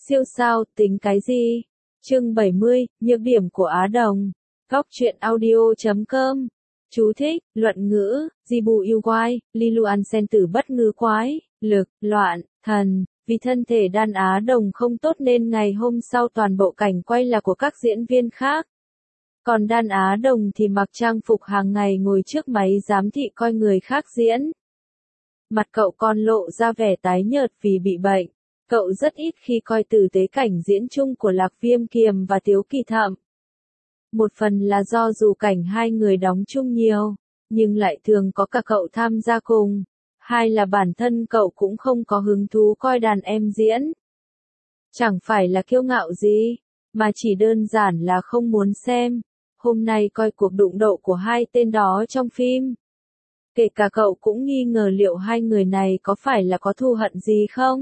Siêu sao, tính cái gì? Chương 70, nhược điểm của Á Đồng. Góc truyện audio.com. Chú thích, luận ngữ, Jibu yêu quái, Liluan sen tử bất ngư quái, lực, loạn, thần. Vì thân thể đan Á Đồng không tốt nên ngày hôm sau toàn bộ cảnh quay là của các diễn viên khác. Còn đan Á Đồng thì mặc trang phục hàng ngày ngồi trước máy giám thị coi người khác diễn. Mặt cậu còn lộ ra vẻ tái nhợt vì bị bệnh. Cậu rất ít khi coi tử tế cảnh diễn chung của Lạc Viêm Kiềm và Tiếu Kỳ Thậm. Một phần là do dù cảnh hai người đóng chung nhiều, nhưng lại thường có cả cậu tham gia cùng. Hai là bản thân cậu cũng không có hứng thú coi đàn em diễn. Chẳng phải là kiêu ngạo gì, mà chỉ đơn giản là không muốn xem. Hôm nay coi cuộc đụng độ của hai tên đó trong phim. Kể cả cậu cũng nghi ngờ liệu hai người này có phải là có thù hận gì không?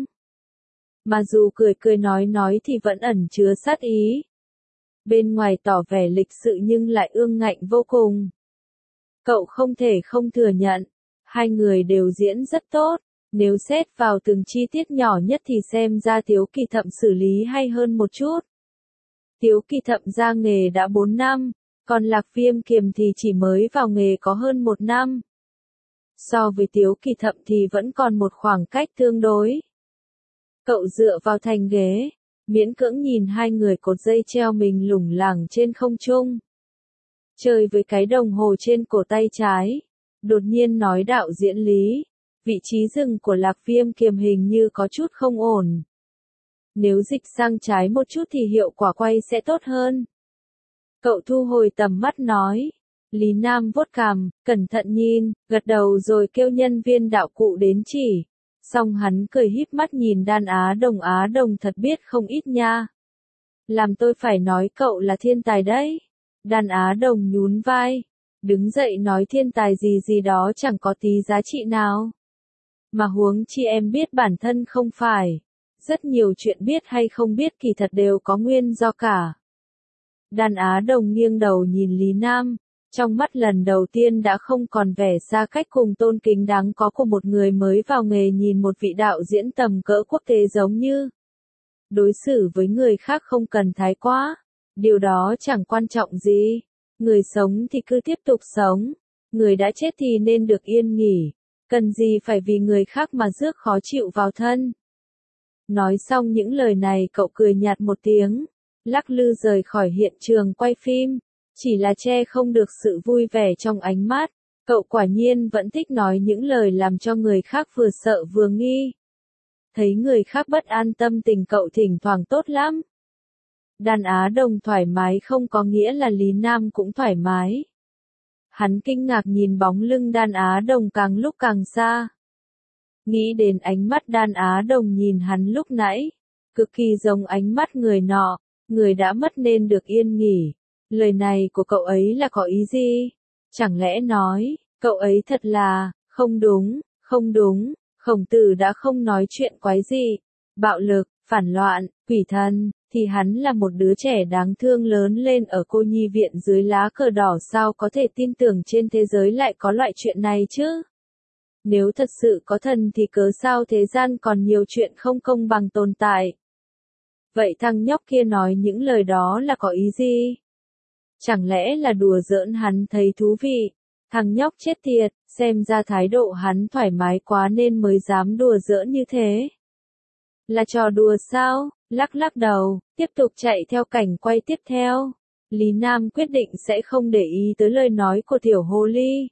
Mà dù cười cười nói thì vẫn ẩn chứa sát ý. Bên ngoài tỏ vẻ lịch sự nhưng lại ương ngạnh vô cùng. Cậu không thể không thừa nhận, hai người đều diễn rất tốt. Nếu xét vào từng chi tiết nhỏ nhất thì xem ra Tiếu Kỳ Thậm xử lý hay hơn một chút. Tiếu Kỳ Thậm ra nghề đã 4 năm, còn Lạc Viêm Kiềm thì chỉ mới vào nghề có hơn 1 năm. So với Tiếu Kỳ Thậm thì vẫn còn một khoảng cách tương đối. Cậu dựa vào thành ghế, miễn cưỡng nhìn hai người cột dây treo mình lủng lẳng trên không trung. Chơi với cái đồng hồ trên cổ tay trái, đột nhiên nói đạo diễn Lý, vị trí dừng của Lạc Viêm Kiềm hình như có chút không ổn. Nếu dịch sang trái một chút thì hiệu quả quay sẽ tốt hơn. Cậu thu hồi tầm mắt nói. Lý Nam vuốt cằm, cẩn thận nhìn, gật đầu rồi kêu nhân viên đạo cụ đến chỉ. Xong hắn cười híp mắt nhìn đan Á Đồng thật biết không ít nha. Làm tôi phải nói cậu là thiên tài đấy. Đan Á Đồng nhún vai, đứng dậy nói thiên tài gì đó chẳng có tí giá trị nào. Mà huống chi em biết bản thân không phải. Rất nhiều chuyện biết hay không biết kỳ thật đều có nguyên do cả. Đan Á Đồng nghiêng đầu nhìn Lý Nam. Trong mắt lần đầu tiên đã không còn vẻ xa cách cùng tôn kính đáng có của một người mới vào nghề nhìn một vị đạo diễn tầm cỡ quốc tế giống như. Đối xử với người khác không cần thái quá. Điều đó chẳng quan trọng gì. Người sống thì cứ tiếp tục sống. Người đã chết thì nên được yên nghỉ. Cần gì phải vì người khác mà rước khó chịu vào thân. Nói xong những lời này cậu cười nhạt một tiếng. Lắc lư rời khỏi hiện trường quay phim. Chỉ là che không được sự vui vẻ trong ánh mắt. Cậu quả nhiên vẫn thích nói những lời làm cho người khác vừa sợ vừa nghi. Thấy người khác bất an tâm tình cậu thỉnh thoảng tốt lắm. Đan Á Đồng thoải mái không có nghĩa là Lý Nam cũng thoải mái. Hắn kinh ngạc nhìn bóng lưng Đan Á Đồng càng lúc càng xa. Nghĩ đến ánh mắt Đan Á Đồng nhìn hắn lúc nãy. Cực kỳ giống ánh mắt người nọ, người đã mất nên được yên nghỉ. Lời này của cậu ấy là có ý gì? Chẳng lẽ nói, cậu ấy thật là, không đúng, Khổng Tử đã không nói chuyện quái gì, bạo lực, phản loạn, quỷ thần, thì hắn là một đứa trẻ đáng thương lớn lên ở cô nhi viện dưới lá cờ đỏ sao có thể tin tưởng trên thế giới lại có loại chuyện này chứ? Nếu thật sự có thần thì cớ sao thế gian còn nhiều chuyện không công bằng tồn tại? Vậy thằng nhóc kia nói những lời đó là có ý gì? Chẳng lẽ là đùa giỡn hắn thấy thú vị? Thằng nhóc chết tiệt, xem ra thái độ hắn thoải mái quá nên mới dám đùa giỡn như thế. Là trò đùa sao? Lắc đầu, tiếp tục chạy theo cảnh quay tiếp theo. Lý Nam quyết định sẽ không để ý tới lời nói của tiểu hồ ly.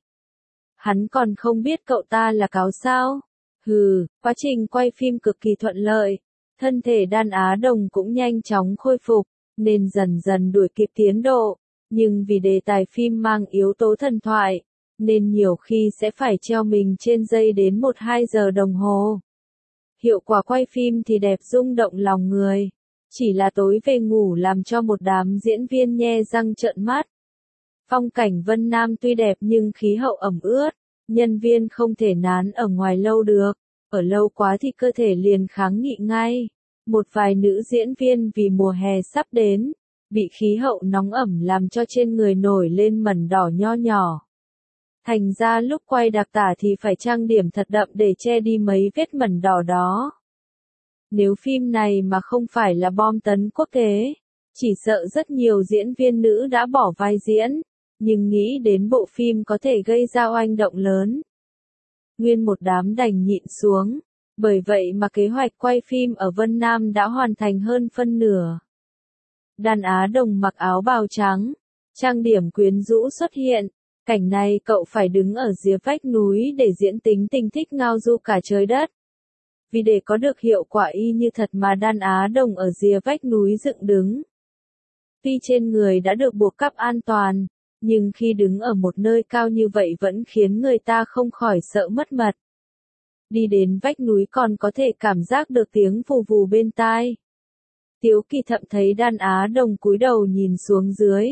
Hắn còn không biết cậu ta là cáo sao? Hừ, quá trình quay phim cực kỳ thuận lợi. Thân thể Đan Á Đồng cũng nhanh chóng khôi phục, nên dần dần đuổi kịp tiến độ. Nhưng vì đề tài phim mang yếu tố thần thoại, nên nhiều khi sẽ phải treo mình trên dây đến 1-2 giờ đồng hồ. Hiệu quả quay phim thì đẹp rung động lòng người. Chỉ là tối về ngủ làm cho một đám diễn viên nhe răng trợn mắt. Phong cảnh Vân Nam tuy đẹp nhưng khí hậu ẩm ướt, nhân viên không thể nán ở ngoài lâu được. Ở lâu quá thì cơ thể liền kháng nghị ngay. Một vài nữ diễn viên vì mùa hè sắp đến, bị khí hậu nóng ẩm làm cho trên người nổi lên mẩn đỏ nho nhỏ. Thành ra lúc quay đặc tả thì phải trang điểm thật đậm để che đi mấy vết mẩn đỏ đó. Nếu phim này mà không phải là bom tấn quốc tế, chỉ sợ rất nhiều diễn viên nữ đã bỏ vai diễn, nhưng nghĩ đến bộ phim có thể gây ra oanh động lớn. Nguyên một đám đành nhịn xuống, bởi vậy mà kế hoạch quay phim ở Vân Nam đã hoàn thành hơn phân nửa. Đàn Á Đồng mặc áo bào trắng, trang điểm quyến rũ xuất hiện, cảnh này cậu phải đứng ở dưới vách núi để diễn tính tình thích ngao du cả trời đất. Vì để có được hiệu quả y như thật mà Đàn Á Đồng ở rìa vách núi dựng đứng. Tuy trên người đã được buộc cáp an toàn, nhưng khi đứng ở một nơi cao như vậy vẫn khiến người ta không khỏi sợ mất mật. Đi đến vách núi còn có thể cảm giác được tiếng vù vù bên tai. Tiếu Kỳ Thậm thấy Đàn Á Đồng cúi đầu nhìn xuống dưới.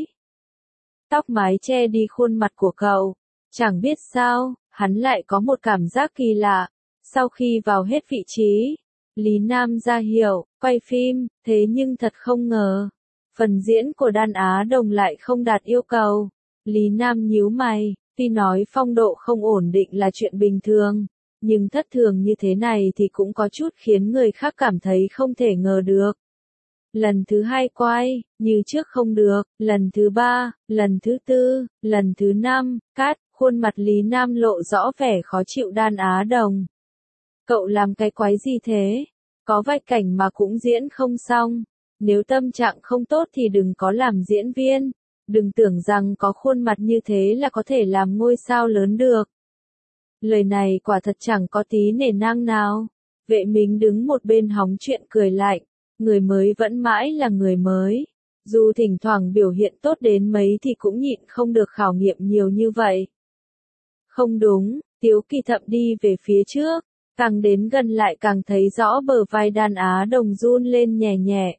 Tóc mái che đi khuôn mặt của cậu. Chẳng biết sao, hắn lại có một cảm giác kỳ lạ. Sau khi vào hết vị trí, Lý Nam ra hiệu, quay phim, thế nhưng thật không ngờ. Phần diễn của Đàn Á Đồng lại không đạt yêu cầu. Lý Nam nhíu mày, tuy nói phong độ không ổn định là chuyện bình thường, nhưng thất thường như thế này thì cũng có chút khiến người khác cảm thấy không thể ngờ được. Lần thứ 2 quay, như trước không được, lần thứ 3, lần thứ 4, lần thứ 5, cắt, khuôn mặt Lý Nam lộ rõ vẻ khó chịu. Đàn Á Đồng. Cậu làm cái quái gì thế? Có vài cảnh mà cũng diễn không xong. Nếu tâm trạng không tốt thì đừng có làm diễn viên. Đừng tưởng rằng có khuôn mặt như thế là có thể làm ngôi sao lớn được. Lời này quả thật chẳng có tí nể nang nào. Vệ Minh đứng một bên hóng chuyện cười lạnh. Người mới vẫn mãi là người mới. Dù thỉnh thoảng biểu hiện tốt đến mấy thì cũng nhịn không được khảo nghiệm nhiều như vậy. Không đúng, Tiếu Kỳ Thậm đi về phía trước. Càng đến gần lại càng thấy rõ bờ vai Đàn Á Đồng run lên nhẹ nhẹ.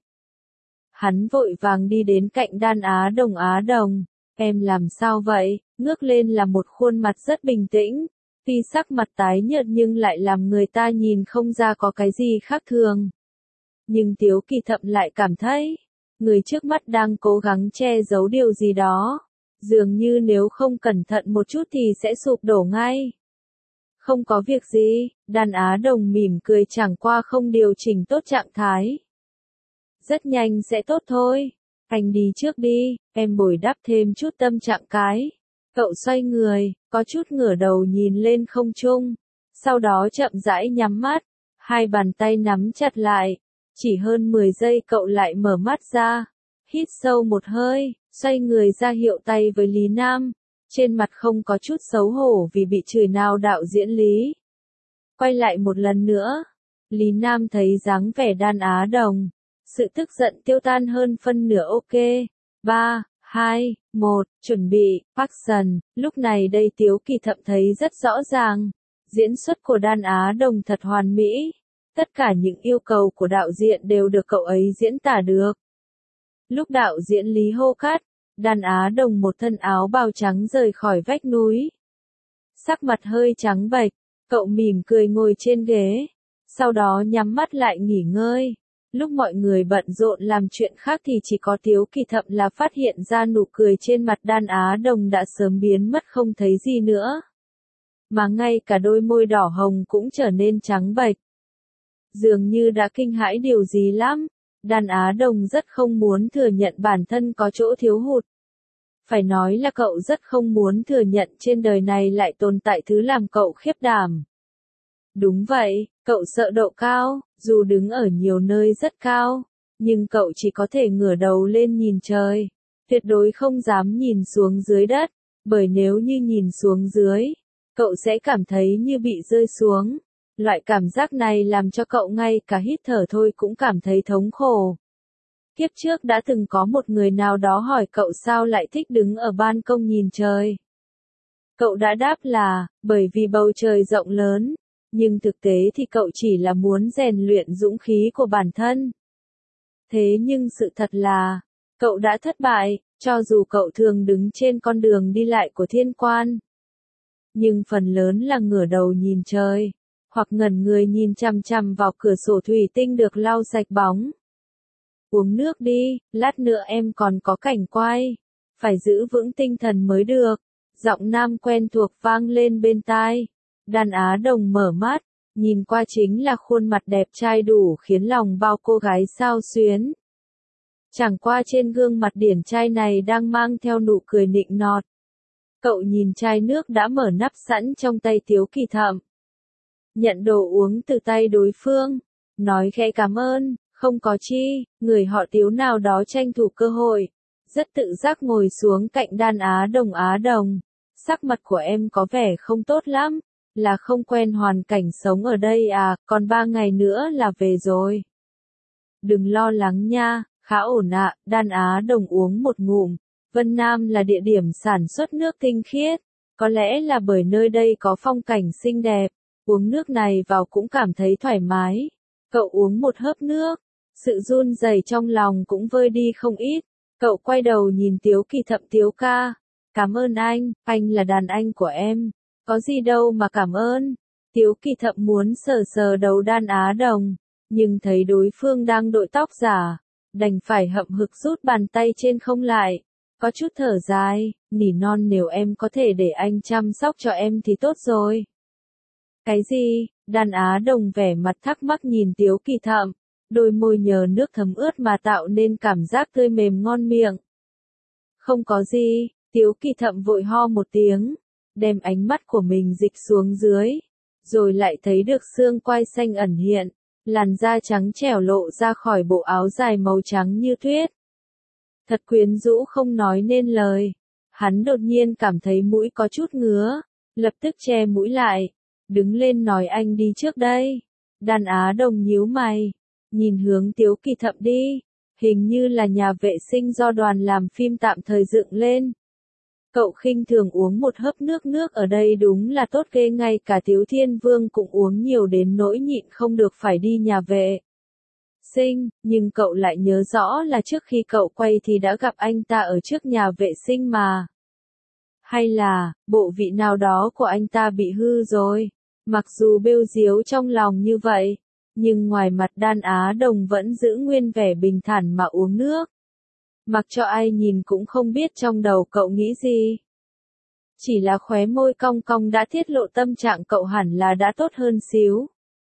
Hắn vội vàng đi đến cạnh Đàn Á Đồng. Á Đồng, em làm sao vậy? Ngước lên là một khuôn mặt rất bình tĩnh. Tuy sắc mặt tái nhợt nhưng lại làm người ta nhìn không ra có cái gì khác thường. Nhưng Tiếu Kỳ Thậm lại cảm thấy, người trước mắt đang cố gắng che giấu điều gì đó. Dường như nếu không cẩn thận một chút thì sẽ sụp đổ ngay. Không có việc gì, Đàn Á Đồng mỉm cười, chẳng qua không điều chỉnh tốt trạng thái. Rất nhanh sẽ tốt thôi, anh đi trước đi, em bồi đắp thêm chút tâm trạng cái. Cậu xoay người, có chút ngửa đầu nhìn lên không trung, sau đó chậm rãi nhắm mắt, hai bàn tay nắm chặt lại. Chỉ hơn 10 giây cậu lại mở mắt ra, hít sâu một hơi, xoay người ra hiệu tay với Lý Nam. Trên mặt không có chút xấu hổ vì bị chửi nào đạo diễn Lý. Quay lại một lần nữa, Lý Nam thấy dáng vẻ Đàn Á Đồng. Sự tức giận tiêu tan hơn phân nửa. Ok, 3, 2, 1, chuẩn bị, action. Lúc này đây Tiếu Kỳ Thậm thấy rất rõ ràng. Diễn xuất của Đàn Á Đồng thật hoàn mỹ. Tất cả những yêu cầu của đạo diễn đều được cậu ấy diễn tả được. Lúc đạo diễn Lý hô cắt, Đàn Á Đồng một thân áo bào trắng rời khỏi vách núi. Sắc mặt hơi trắng bệch, cậu mỉm cười ngồi trên ghế, sau đó nhắm mắt lại nghỉ ngơi. Lúc mọi người bận rộn làm chuyện khác thì chỉ có Tiếu Kỳ Thậm là phát hiện ra nụ cười trên mặt Đàn Á Đồng đã sớm biến mất không thấy gì nữa. Mà ngay cả đôi môi đỏ hồng cũng trở nên trắng bệch. Dường như đã kinh hãi điều gì lắm. Đàn Á Đồng rất không muốn thừa nhận bản thân có chỗ thiếu hụt. Phải nói là cậu rất không muốn thừa nhận trên đời này lại tồn tại thứ làm cậu khiếp đảm. Đúng vậy, cậu sợ độ cao, dù đứng ở nhiều nơi rất cao, nhưng cậu chỉ có thể ngửa đầu lên nhìn trời, tuyệt đối không dám nhìn xuống dưới đất, bởi nếu như nhìn xuống dưới, cậu sẽ cảm thấy như bị rơi xuống. Loại cảm giác này làm cho cậu ngay cả hít thở thôi cũng cảm thấy thống khổ. Kiếp trước đã từng có một người nào đó hỏi cậu sao lại thích đứng ở ban công nhìn trời. Cậu đã đáp là, bởi vì bầu trời rộng lớn, nhưng thực tế thì cậu chỉ là muốn rèn luyện dũng khí của bản thân. Thế nhưng sự thật là, cậu đã thất bại, cho dù cậu thường đứng trên con đường đi lại của thiên quan. Nhưng phần lớn là ngửa đầu nhìn trời, hoặc ngẩn người nhìn chằm chằm vào cửa sổ thủy tinh được lau sạch bóng. Uống nước đi, lát nữa em còn có cảnh quay. Phải giữ vững tinh thần mới được. Giọng nam quen thuộc vang lên bên tai. Đàn Á Đồng mở mắt, nhìn qua chính là khuôn mặt đẹp trai đủ khiến lòng bao cô gái xao xuyến. Chẳng qua trên gương mặt điển trai này đang mang theo nụ cười nịnh nọt. Cậu nhìn chai nước đã mở nắp sẵn trong tay Tiếu Kỳ Thậm. Nhận đồ uống từ tay đối phương, nói khẽ cảm ơn, không có chi, người họ Tiếu nào đó tranh thủ cơ hội, rất tự giác ngồi xuống cạnh Đan Á Đồng. Á Đồng, sắc mặt của em có vẻ không tốt lắm, là không quen hoàn cảnh sống ở đây à, còn 3 ngày nữa là về rồi. Đừng lo lắng nha, khá ổn ạ, Đan Á Đồng uống một ngụm. Vân Nam là địa điểm sản xuất nước tinh khiết, có lẽ là bởi nơi đây có phong cảnh xinh đẹp, uống nước này vào cũng cảm thấy thoải mái. Cậu uống một hớp nước, sự run rẩy trong lòng cũng vơi đi không ít. Cậu quay đầu nhìn Tiếu Kỳ Thậm. Tiếu ca, cảm ơn anh là đàn anh của em, có gì đâu mà cảm ơn. Tiếu Kỳ Thậm muốn sờ sờ đầu Đan Á Đồng, nhưng thấy đối phương đang đội tóc giả, đành phải hậm hực rút bàn tay trên không lại. Có chút thở dài, nỉ non nếu em có thể để anh chăm sóc cho em thì tốt rồi. Cái gì? Đan Á Đồng vẻ mặt thắc mắc nhìn Tiếu Kỳ Thậm, đôi môi nhờ nước thấm ướt mà tạo nên cảm giác tươi mềm ngon miệng. Không có gì, Tiếu Kỳ Thậm vội ho một tiếng, đem ánh mắt của mình dịch xuống dưới, rồi lại thấy được xương quai xanh ẩn hiện, làn da trắng trẻo lộ ra khỏi bộ áo dài màu trắng như tuyết. Thật quyến rũ không nói nên lời. Hắn đột nhiên cảm thấy mũi có chút ngứa, lập tức che mũi lại, đứng lên nói anh đi trước đây. Đan Á Đồng nhíu mày, nhìn hướng Tiếu Kỳ Thậm đi, hình như là nhà vệ sinh do đoàn làm phim tạm thời dựng lên. Cậu khinh thường uống một hớp nước ở đây đúng là tốt ghê, ngay cả Tiếu Thiên Vương cũng uống nhiều đến nỗi nhịn không được phải đi nhà vệ sinh, nhưng cậu lại nhớ rõ là trước khi cậu quay thì đã gặp anh ta ở trước nhà vệ sinh mà. Hay là, bộ vị nào đó của anh ta bị hư rồi? Mặc dù bêu diếu trong lòng như vậy, nhưng ngoài mặt Đan Á Đồng vẫn giữ nguyên vẻ bình thản mà uống nước. Mặc cho ai nhìn cũng không biết trong đầu cậu nghĩ gì. Chỉ là khóe môi cong cong đã tiết lộ tâm trạng cậu hẳn là đã tốt hơn xíu.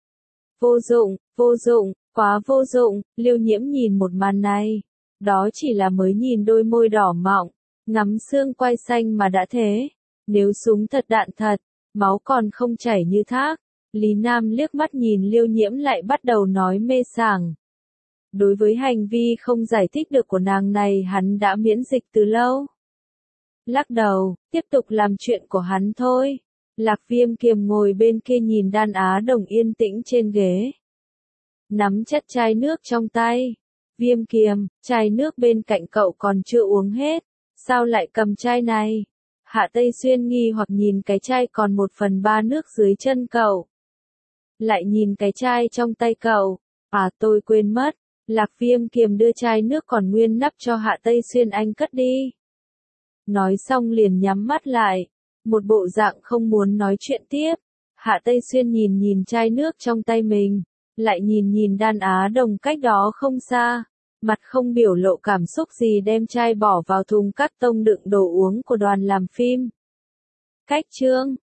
Vô dụng, quá vô dụng. Liêu Nhiễm nhìn một màn này, đó chỉ là mới nhìn đôi môi đỏ mọng, ngắm xương quai xanh mà đã thế. Nếu súng thật đạn thật, máu còn không chảy như thác. Lý Nam liếc mắt nhìn Liêu Nhiễm lại bắt đầu nói mê sảng. Đối với hành vi không giải thích được của nàng này hắn đã miễn dịch từ lâu. Lắc đầu, tiếp tục làm chuyện của hắn thôi. Lạc Viêm Kiềm ngồi bên kia nhìn Đan Á Đồng yên tĩnh trên ghế, nắm chặt chai nước trong tay. Viêm Kiềm, chai nước bên cạnh cậu còn chưa uống hết, sao lại cầm chai này? Hạ Tây Xuyên nghi hoặc nhìn cái chai còn 1/3 nước dưới chân cậu, lại nhìn cái chai trong tay cậu. À, tôi quên mất. Lạc Viêm Kiềm đưa chai nước còn nguyên nắp cho Hạ Tây Xuyên, anh cất đi. Nói xong liền nhắm mắt lại, một bộ dạng không muốn nói chuyện tiếp. Hạ Tây Xuyên nhìn chai nước trong tay mình, lại nhìn Đan Á Đồng cách đó không xa, mặt không biểu lộ cảm xúc gì đem chai bỏ vào thùng cắt tông đựng đồ uống của đoàn làm phim. Cách chương